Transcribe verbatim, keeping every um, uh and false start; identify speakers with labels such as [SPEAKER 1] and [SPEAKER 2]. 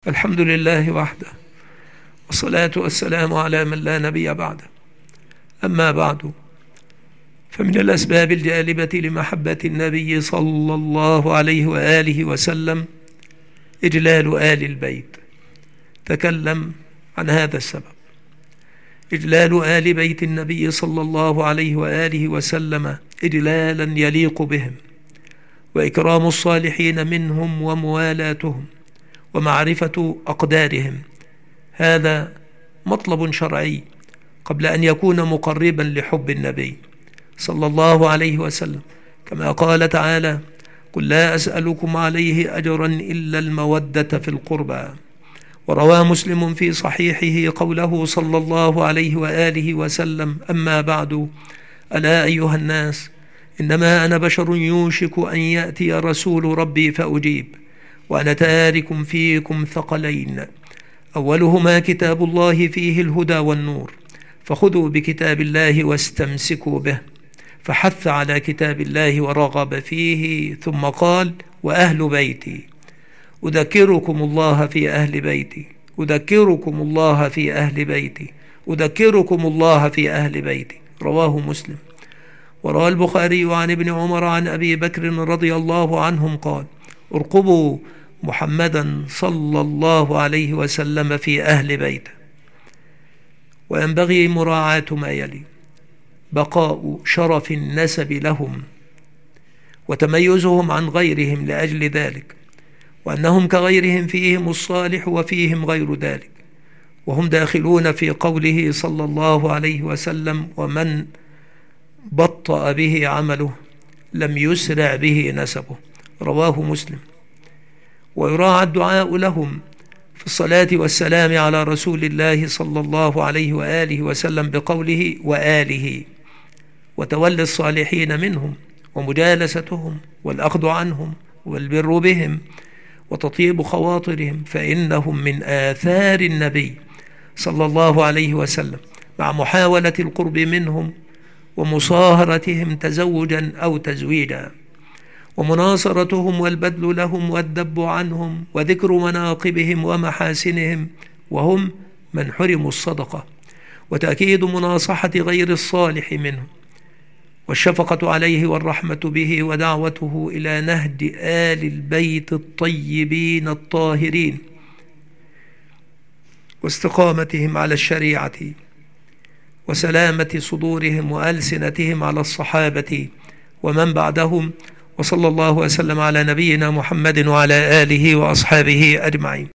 [SPEAKER 1] الحمد لله وحده، والصلاة والسلام على من لا نبي بعده. أما بعد، فمن الأسباب الجالبة لمحبة النبي صلى الله عليه وآله وسلم إجلال آل البيت. تكلم عن هذا السبب. إجلال آل بيت النبي صلى الله عليه وآله وسلم إجلالا يليق بهم، وإكرام الصالحين منهم وموالاتهم ومعرفة أقدارهم، هذا مطلب شرعي قبل أن يكون مقربا لحب النبي صلى الله عليه وسلم، كما قال تعالى: قل لا أسألكم عليه أجرا إلا المودة في القربى. وروى مسلم في صحيحه قوله صلى الله عليه وآله وسلم: أما بعد، ألا أيها الناس، إنما أنا بشر يوشك أن يأتي رسول ربي فأجيب، وأنا تارك فيكم ثقلين، أولهما كتاب الله فيه الهدى والنور، فخذوا بكتاب الله واستمسكوا به. فحث على كتاب الله ورغب فيه، ثم قال: وأهل بيتي، أذكركم الله في أهل بيتي، أذكركم الله في أهل بيتي، أذكركم الله في أهل بيتي. رواه مسلم. وروى البخاري عن ابن عمر عن أبي بكر رضي الله عنهم قال: ارقبوا محمدا صلى الله عليه وسلم في أهل بيته. وينبغي مراعاة ما يلي: بقاء شرف النسب لهم وتميزهم عن غيرهم لأجل ذلك، وأنهم كغيرهم فيهم الصالح وفيهم غير ذلك، وهم داخلون في قوله صلى الله عليه وسلم: ومن بطأ به عمله لم يسرع به نسبه. رواه مسلم. ويراعى الدعاء لهم في الصلاة والسلام على رسول الله صلى الله عليه وآله وسلم بقوله: وآله، وتولي الصالحين منهم ومجالستهم والأخذ عنهم والبر بهم وتطيب خواطرهم، فإنهم من آثار النبي صلى الله عليه وسلم، مع محاولة القرب منهم ومصاهرتهم تزوجا أو تزويجا، ومناصرتهم والبذل لهم والذب عنهم وذكر مناقبهم ومحاسنهم، وهم من حرموا الصدقة، وتأكيد مناصحة غير الصالح منهم، والشفقة عليه والرحمة به، ودعوته إلى نهج آل البيت الطيبين الطاهرين، واستقامتهم على الشريعة، وسلامة صدورهم وألسنتهم على الصحابة ومن بعدهم. وصلى الله وسلم على نبينا محمد وعلى آله وأصحابه أجمعين.